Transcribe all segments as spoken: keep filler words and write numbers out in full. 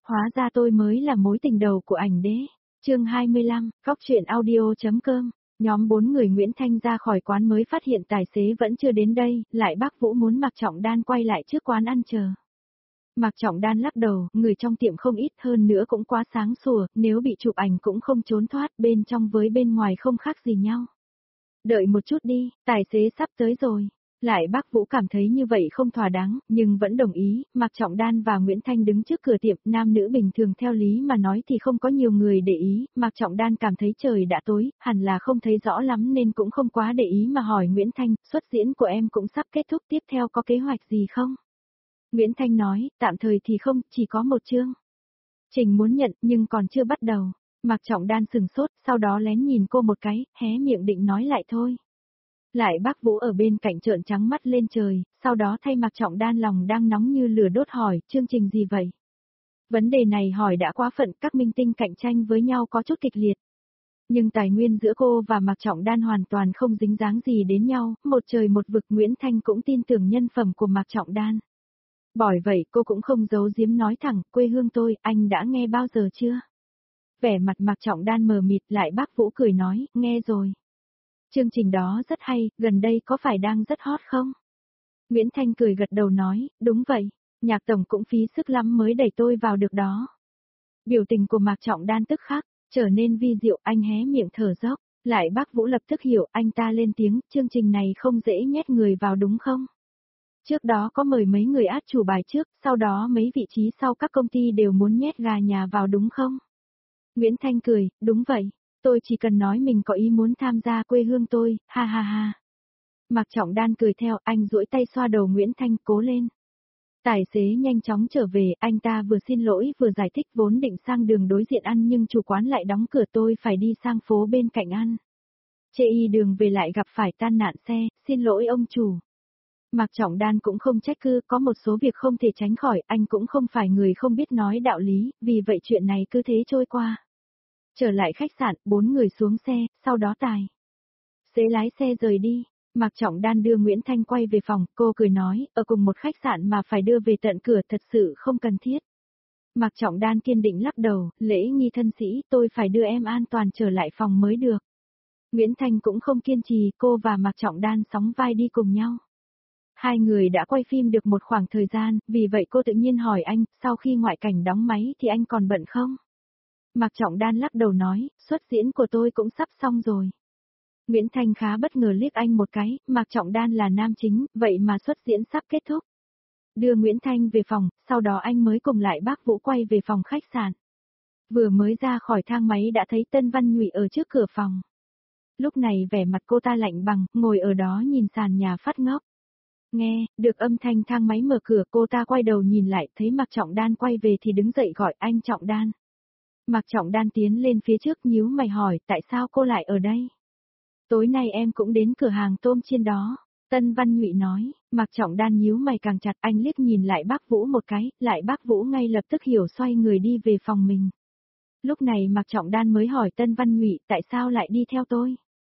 Hóa ra tôi mới là mối tình đầu của ảnh đế. Chương hai mươi lăm, Góc truyện audio.com. Nhóm bốn người Nguyễn Thanh ra khỏi quán mới phát hiện tài xế vẫn chưa đến đây, lại bác Vũ muốn Mạc Trọng Đan quay lại trước quán ăn chờ. Mạc Trọng Đan lắc đầu, người trong tiệm không ít hơn nữa cũng quá sáng sủa, nếu bị chụp ảnh cũng không trốn thoát, bên trong với bên ngoài không khác gì nhau. Đợi một chút đi, tài xế sắp tới rồi. Lại bác Vũ cảm thấy như vậy không thỏa đáng, nhưng vẫn đồng ý. Mạc Trọng Đan và Nguyễn Thanh đứng trước cửa tiệm, nam nữ bình thường theo lý mà nói thì không có nhiều người để ý. Mạc Trọng Đan cảm thấy trời đã tối, hẳn là không thấy rõ lắm nên cũng không quá để ý mà hỏi Nguyễn Thanh, xuất diễn của em cũng sắp kết thúc, tiếp theo có kế hoạch gì không? Nguyễn Thanh nói, tạm thời thì không, chỉ có một chương. Trình muốn nhận nhưng còn chưa bắt đầu. Mạc Trọng Đan sừng sốt, sau đó lén nhìn cô một cái, hé miệng định nói lại thôi. Lại bác Vũ ở bên cạnh trợn trắng mắt lên trời, sau đó thay Mạc Trọng Đan lòng đang nóng như lửa đốt hỏi, chương trình gì vậy? Vấn đề này hỏi đã quá phận, các minh tinh cạnh tranh với nhau có chút kịch liệt. Nhưng tài nguyên giữa cô và Mạc Trọng Đan hoàn toàn không dính dáng gì đến nhau, một trời một vực. Nguyễn Thanh cũng tin tưởng nhân phẩm của Mạc Trọng Đan. Bởi vậy cô cũng không giấu giếm nói thẳng, quê hương tôi, anh đã nghe bao giờ chưa? Vẻ mặt Mạc Trọng Đan mờ mịt, lại bác Vũ cười nói, nghe rồi. Chương trình đó rất hay, gần đây có phải đang rất hot không? Nguyễn Thanh cười gật đầu nói, đúng vậy, Nhạc tổng cũng phí sức lắm mới đẩy tôi vào được đó. Biểu tình của Mạc Trọng Đan tức khắc, trở nên vi diệu, anh hé miệng thở dốc, lại bác Vũ lập tức hiểu, anh ta lên tiếng, chương trình này không dễ nhét người vào đúng không? Trước đó có mời mấy người át chủ bài trước, sau đó mấy vị trí sau các công ty đều muốn nhét gà nhà vào đúng không? Nguyễn Thanh cười, đúng vậy. Tôi chỉ cần nói mình có ý muốn tham gia quê hương tôi, ha ha ha. Mạc Trọng Đan cười theo, anh duỗi tay xoa đầu Nguyễn Thanh, cố lên. Tài xế nhanh chóng trở về, anh ta vừa xin lỗi vừa giải thích, vốn định sang đường đối diện ăn nhưng chủ quán lại đóng cửa, tôi phải đi sang phố bên cạnh ăn. Chê y đường về lại gặp phải tai nạn xe, xin lỗi ông chủ. Mạc Trọng Đan cũng không trách cứ, có một số việc không thể tránh khỏi, anh cũng không phải người không biết nói đạo lý, vì vậy chuyện này cứ thế trôi qua. Trở lại khách sạn, bốn người xuống xe, sau đó tài xế lái xe rời đi. Mạc Trọng Đan đưa Nguyễn Thanh quay về phòng, cô cười nói, ở cùng một khách sạn mà phải đưa về tận cửa thật sự không cần thiết. Mạc Trọng Đan kiên định lắc đầu, lễ nghi thân sĩ, tôi phải đưa em an toàn trở lại phòng mới được. Nguyễn Thanh cũng không kiên trì, cô và Mạc Trọng Đan sóng vai đi cùng nhau. Hai người đã quay phim được một khoảng thời gian, vì vậy cô tự nhiên hỏi anh, sau khi ngoại cảnh đóng máy thì anh còn bận không? Mạc Trọng Đan lắc đầu nói, xuất diễn của tôi cũng sắp xong rồi. Nguyễn Thanh khá bất ngờ liếc anh một cái, Mạc Trọng Đan là nam chính, vậy mà xuất diễn sắp kết thúc. Đưa Nguyễn Thanh về phòng, sau đó anh mới cùng lại bác Vũ quay về phòng khách sạn. Vừa mới ra khỏi thang máy đã thấy Tân Văn Nhụy ở trước cửa phòng. Lúc này vẻ mặt cô ta lạnh bằng, ngồi ở đó nhìn sàn nhà phát ngốc. Nghe, được âm thanh thang máy mở cửa, cô ta quay đầu nhìn lại, thấy Mạc Trọng Đan quay về thì đứng dậy gọi anh Trọng Đan. Mạc Trọng Đan tiến lên phía trước nhíu mày hỏi, tại sao cô lại ở đây? Tối nay em cũng đến cửa hàng tôm chiên đó. Tân Văn Nhụy nói, Mạc Trọng Đan nhíu mày càng chặt, anh liếc nhìn lại bác Vũ một cái, lại bác Vũ ngay lập tức hiểu, xoay người đi về phòng mình. Lúc này Mạc Trọng Đan mới hỏi Tân Văn Nhụy, tại sao lại đi theo tôi?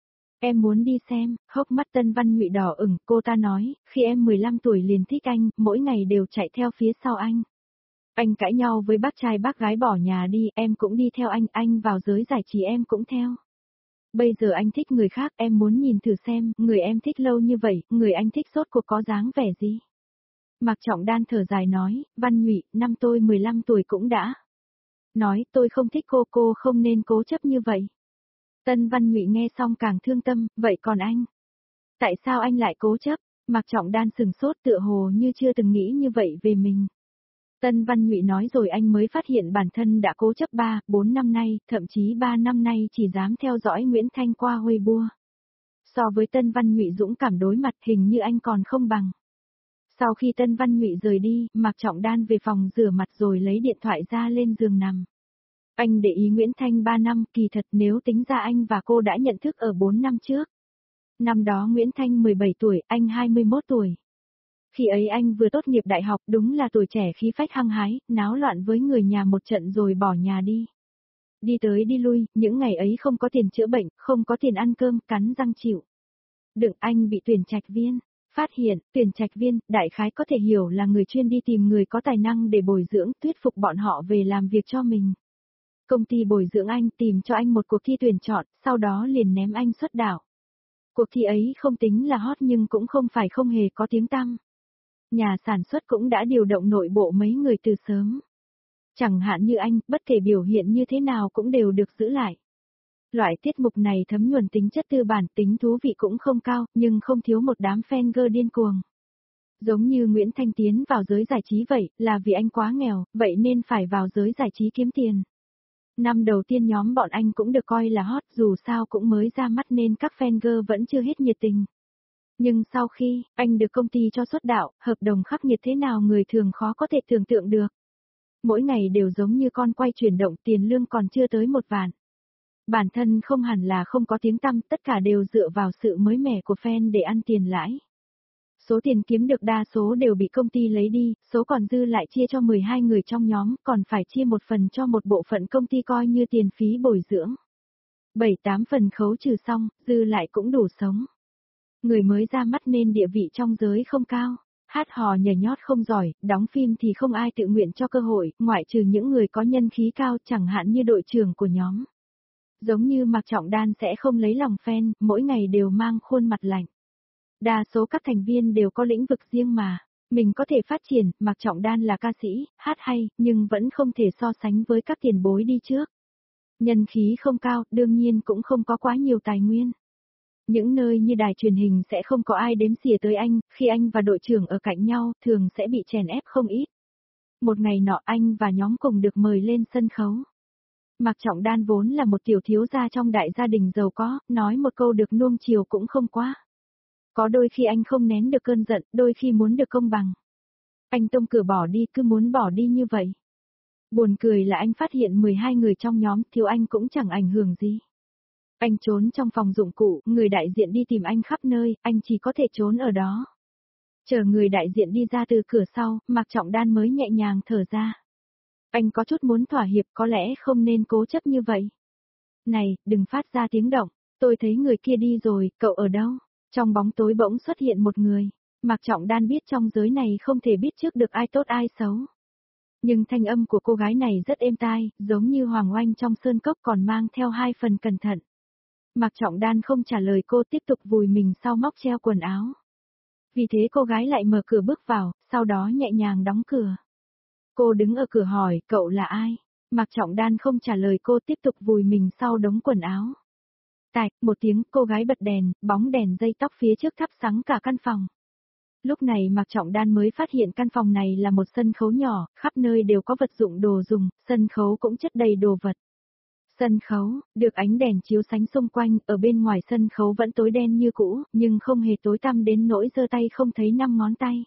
Em muốn đi xem, hốc mắt Tân Văn Nhụy đỏ ửng, cô ta nói, khi em mười lăm tuổi liền thích anh, mỗi ngày đều chạy theo phía sau anh. Anh cãi nhau với bác trai bác gái bỏ nhà đi, em cũng đi theo anh, anh vào giới giải trí em cũng theo. Bây giờ anh thích người khác, em muốn nhìn thử xem, người em thích lâu như vậy, người anh thích rốt cuộc có dáng vẻ gì? Mạc Trọng Đan thở dài nói, Văn Nhụy, năm tôi mười lăm tuổi cũng đã. Nói, tôi không thích cô, cô không nên cố chấp như vậy. Tân Văn Nhụy nghe xong càng thương tâm, vậy còn anh? Tại sao anh lại cố chấp? Mạc Trọng Đan sừng sốt, tựa hồ như chưa từng nghĩ như vậy về mình. Tân Văn Nhụy nói rồi anh mới phát hiện bản thân đã cố chấp ba, bốn năm nay, thậm chí ba năm nay chỉ dám theo dõi Nguyễn Thanh qua Weibo. So với Tân Văn Nhụy dũng cảm đối mặt, hình như anh còn không bằng. Sau khi Tân Văn Nhụy rời đi, Mạc Trọng Đan về phòng rửa mặt rồi lấy điện thoại ra lên giường nằm. Anh để ý Nguyễn Thanh ba năm, kỳ thật nếu tính ra anh và cô đã nhận thức ở bốn năm trước. Năm đó Nguyễn Thanh mười bảy tuổi, anh hai mươi mốt tuổi. Khi ấy anh vừa tốt nghiệp đại học, đúng là tuổi trẻ khí phách hăng hái, náo loạn với người nhà một trận rồi bỏ nhà đi. Đi tới đi lui, những ngày ấy không có tiền chữa bệnh, không có tiền ăn cơm, cắn răng chịu đựng. Anh bị tuyển trạch viên, Phát hiện, tuyển trạch viên, đại khái có thể hiểu là người chuyên đi tìm người có tài năng để bồi dưỡng, thuyết phục bọn họ về làm việc cho mình. Công ty bồi dưỡng anh tìm cho anh một cuộc thi tuyển chọn, sau đó liền ném anh xuất đạo. Cuộc thi ấy không tính là hot nhưng cũng không phải không hề có tiếng tăm. Nhà sản xuất cũng đã điều động nội bộ mấy người từ sớm. Chẳng hạn như anh, bất kể biểu hiện như thế nào cũng đều được giữ lại. Loại tiết mục này thấm nhuần tính chất tư bản, tính thú vị cũng không cao, nhưng không thiếu một đám fan girl điên cuồng. Giống như Nguyễn Thanh tiến vào giới giải trí vậy, là vì anh quá nghèo, vậy nên phải vào giới giải trí kiếm tiền. Năm đầu tiên nhóm bọn anh cũng được coi là hot, dù sao cũng mới ra mắt nên các fan girl vẫn chưa hết nhiệt tình. Nhưng sau khi, anh được công ty cho xuất đạo, hợp đồng khắc nghiệt thế nào người thường khó có thể tưởng tượng được. Mỗi ngày đều giống như con quay chuyển động, tiền lương còn chưa tới một vạn. Bản thân không hẳn là không có tiếng tăm, tất cả đều dựa vào sự mới mẻ của fan để ăn tiền lãi. Số tiền kiếm được đa số đều bị công ty lấy đi, số còn dư lại chia cho mười hai người trong nhóm, còn phải chia một phần cho một bộ phận công ty coi như tiền phí bồi dưỡng. bảy tám phần khấu trừ xong, dư lại cũng đủ sống. Người mới ra mắt nên địa vị trong giới không cao, hát hò nhảy nhót không giỏi, đóng phim thì không ai tự nguyện cho cơ hội, ngoại trừ những người có nhân khí cao chẳng hạn như đội trưởng của nhóm. Giống như Mạc Trọng Đan sẽ không lấy lòng fan, mỗi ngày đều mang khuôn mặt lạnh. Đa số các thành viên đều có lĩnh vực riêng mà, mình có thể phát triển, Mạc Trọng Đan là ca sĩ, hát hay, nhưng vẫn không thể so sánh với các tiền bối đi trước. Nhân khí không cao, đương nhiên cũng không có quá nhiều tài nguyên. Những nơi như đài truyền hình sẽ không có ai đếm xỉa tới anh, khi anh và đội trưởng ở cạnh nhau, thường sẽ bị chèn ép không ít. Một ngày nọ anh và nhóm cùng được mời lên sân khấu. Mạc Trọng Đan vốn là một tiểu thiếu gia trong đại gia đình giàu có, nói một câu được nuông chiều cũng không quá. Có đôi khi anh không nén được cơn giận, đôi khi muốn được công bằng. Anh tông cửa bỏ đi, cứ muốn bỏ đi như vậy. Buồn cười là anh phát hiện mười hai người trong nhóm, thiếu anh cũng chẳng ảnh hưởng gì. Anh trốn trong phòng dụng cụ, người đại diện đi tìm anh khắp nơi, anh chỉ có thể trốn ở đó. Chờ người đại diện đi ra từ cửa sau, Mạc Trọng Đan mới nhẹ nhàng thở ra. Anh có chút muốn thỏa hiệp, có lẽ không nên cố chấp như vậy. Này, đừng phát ra tiếng động, tôi thấy người kia đi rồi, cậu ở đâu? Trong bóng tối bỗng xuất hiện một người. Mạc Trọng Đan biết trong giới này không thể biết trước được ai tốt ai xấu. Nhưng thanh âm của cô gái này rất êm tai, giống như hoàng oanh trong sơn cốc còn mang theo hai phần cẩn thận. Mạc Trọng Đan không trả lời cô, tiếp tục vùi mình sau móc treo quần áo. Vì thế cô gái lại mở cửa bước vào, sau đó nhẹ nhàng đóng cửa. Cô đứng ở cửa hỏi, cậu là ai? Mạc Trọng Đan không trả lời cô, tiếp tục vùi mình sau đống quần áo. Tạch, một tiếng, cô gái bật đèn, bóng đèn dây tóc phía trước thắp sáng cả căn phòng. Lúc này Mạc Trọng Đan mới phát hiện căn phòng này là một sân khấu nhỏ, khắp nơi đều có vật dụng đồ dùng, sân khấu cũng chất đầy đồ vật. Sân khấu, được ánh đèn chiếu sáng xung quanh, ở bên ngoài sân khấu vẫn tối đen như cũ, nhưng không hề tối tăm đến nỗi giơ tay không thấy năm ngón tay.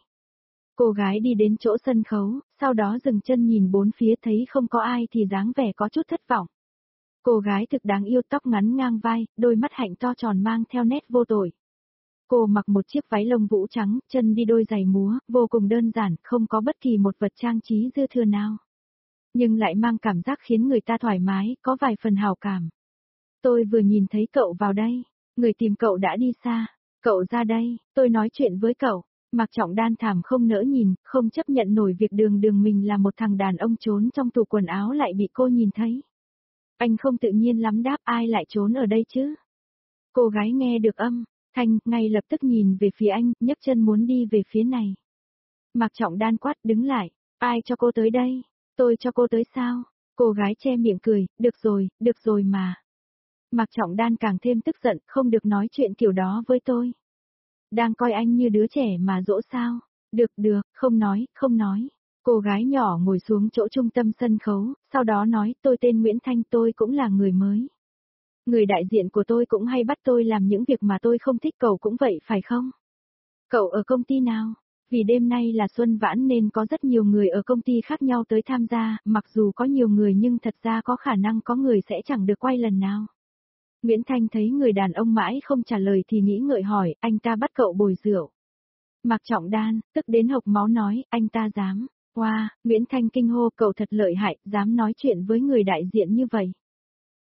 Cô gái đi đến chỗ sân khấu, sau đó dừng chân nhìn bốn phía thấy không có ai thì dáng vẻ có chút thất vọng. Cô gái thực đáng yêu, tóc ngắn ngang vai, đôi mắt hạnh to tròn mang theo nét vô tội. Cô mặc một chiếc váy lông vũ trắng, chân đi đôi giày múa, vô cùng đơn giản, không có bất kỳ một vật trang trí dư thừa nào. Nhưng lại mang cảm giác khiến người ta thoải mái, có vài phần hào cảm. Tôi vừa nhìn thấy cậu vào đây, người tìm cậu đã đi xa, cậu ra đây, tôi nói chuyện với cậu. Mạc Trọng Đan thảm không nỡ nhìn, không chấp nhận nổi việc đường đường mình là một thằng đàn ông trốn trong tủ quần áo lại bị cô nhìn thấy. Anh không tự nhiên lắm đáp, ai lại trốn ở đây chứ? Cô gái nghe được âm thanh, ngay lập tức nhìn về phía anh, nhấc chân muốn đi về phía này. Mạc Trọng Đan quát, đứng lại, ai cho cô tới đây? Tôi cho cô tới sao? Cô gái che miệng cười, được rồi, được rồi mà. Mạc Trọng Đan càng thêm tức giận, không được nói chuyện kiểu đó với tôi. Đang coi anh như đứa trẻ mà dỗ sao? Được được, không nói, không nói. Cô gái nhỏ ngồi xuống chỗ trung tâm sân khấu, sau đó nói, tôi tên Nguyễn Thanh, tôi cũng là người mới. Người đại diện của tôi cũng hay bắt tôi làm những việc mà tôi không thích, cậu cũng vậy phải không? Cậu ở công ty nào? Vì đêm nay là Xuân Vãn nên có rất nhiều người ở công ty khác nhau tới tham gia, mặc dù có nhiều người nhưng thật ra có khả năng có người sẽ chẳng được quay lần nào. Nguyễn Thanh thấy người đàn ông mãi không trả lời thì nghĩ ngợi hỏi, anh ta bắt cậu bồi rượu. Mạc Trọng Đan, tức đến hộc máu nói, anh ta dám. Wow, Nguyễn Thanh kinh hô, cậu thật lợi hại, dám nói chuyện với người đại diện như vậy.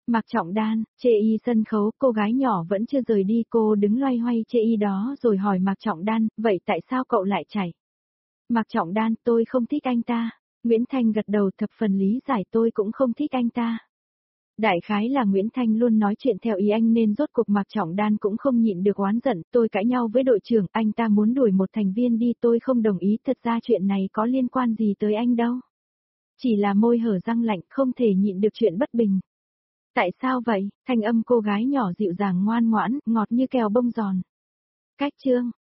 Mạc Trọng Đan, chê y sân khấu, cô gái nhỏ vẫn chưa rời đi, cô đứng loay hoay chê y đó rồi hỏi Mạc Trọng Đan, vậy tại sao cậu lại chạy? Mạc Trọng Đan, tôi không thích anh ta. Nguyễn Thanh gật đầu thập phần lý giải, tôi cũng không thích anh ta. Đại khái là Nguyễn Thanh luôn nói chuyện theo ý anh nên rốt cuộc Mạc Trọng Đan cũng không nhịn được oán giận, tôi cãi nhau với đội trưởng, anh ta muốn đuổi một thành viên đi, tôi không đồng ý, thật ra chuyện này có liên quan gì tới anh đâu. Chỉ là môi hở răng lạnh, không thể nhịn được chuyện bất bình. Tại sao vậy? Thanh âm cô gái nhỏ dịu dàng ngoan ngoãn, ngọt như kẹo bông giòn. Cách chương,